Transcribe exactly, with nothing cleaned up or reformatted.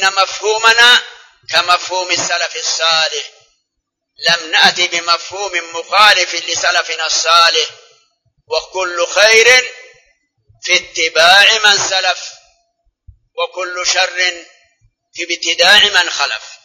إن مفهومنا كمفهوم السلف الصالح، لم نأتي بمفهوم مخالف لسلفنا الصالح، وكل خير في اتباع من سلف، وكل شر في ابتداع من خلف.